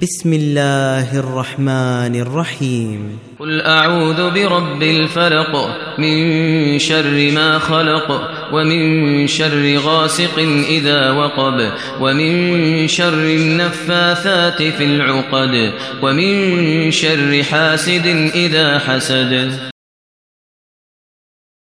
بسم الله الرحمن الرحيم قل أعوذ برب الفلق من شر ما خلق ومن شر غاسق إذا وقب ومن شر النفاثات في العقد ومن شر حاسد إذا حسد.